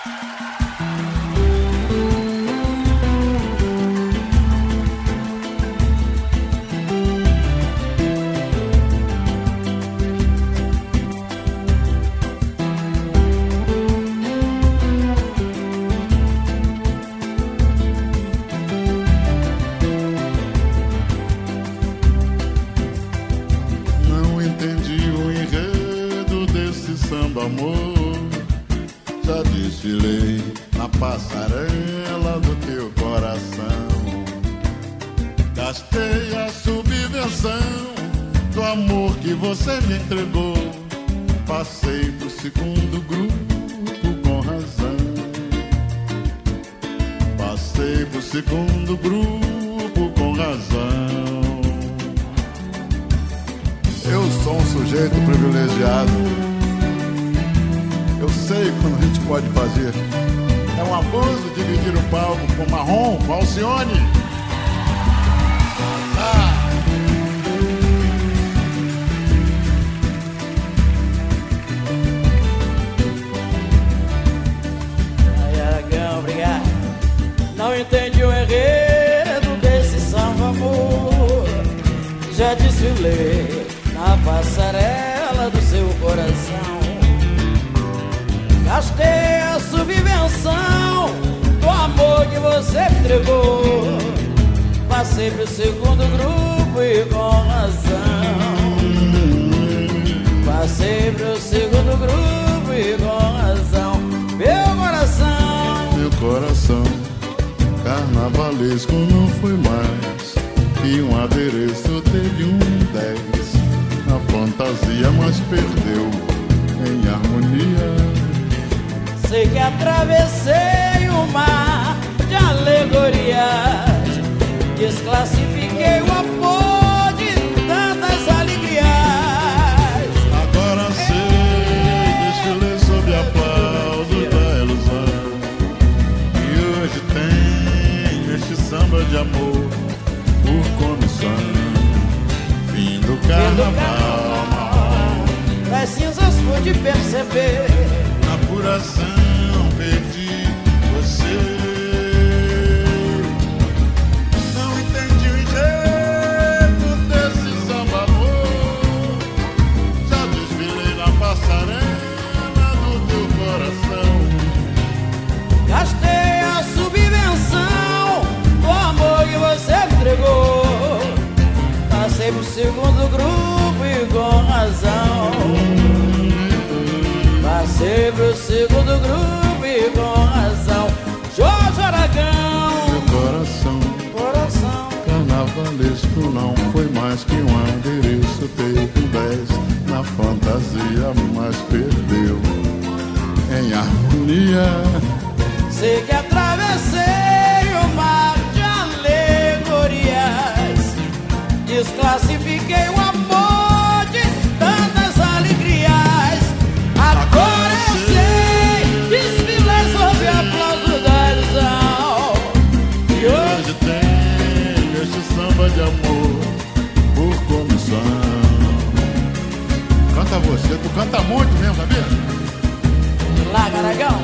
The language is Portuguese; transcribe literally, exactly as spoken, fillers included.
Samba amor, já desfilei na passarela do teu coração. Gastei a subversão do amor que você me entregou. Passei pro segundo grupo com razão. Passei pro segundo grupo com razão. Eu sou um sujeito privilegiado. Eu sei quando a gente pode fazer. É um abuso dividir o palco com Marrom, com Alcione. Ah. Ai, Aragão, obrigado. Não entendi o enredo desse samba amor. Já desfilei na passarela do seu coração. Gastei a subvenção do amor que você me entregou. Passei pro segundo grupo e com razão. Passei pro segundo grupo e com razão. Meu coração, meu coração carnavalesco não foi mais que um adereço, teve um dez na fantasia, mas perdeu em harmonia. Sei que atravessei o mar de alegorias, desclassifiquei o amor de tantas alegrias. Agora sei, desfilei sob aplausos da ilusão. E hoje tem este samba de amor por comissão. Fim do carnaval, das cinzas pude perceber. Na apuração perdi você. Não entendi o enredo desse samba amor. Já desfilei na passarela do teu coração. Gastei a subvenção do amor que você me entregou. Passei pro segundo grupo e com razão. Passei pro segundo grupo e com razão. Jorge Aragão, meu coração, coração carnavalesco não foi mais que um adereço. Teve um dez na fantasia, mas perdeu em harmonia. sei que atravessei o mar de alegorias, desclassifiquei o amor de tantas alegrias. Agora eu sei, desfilei sob aplauso da ilusão. E hoje tem este samba de amor por comissão. Canta você, tu canta muito mesmo, sabia? Lá, Aragão.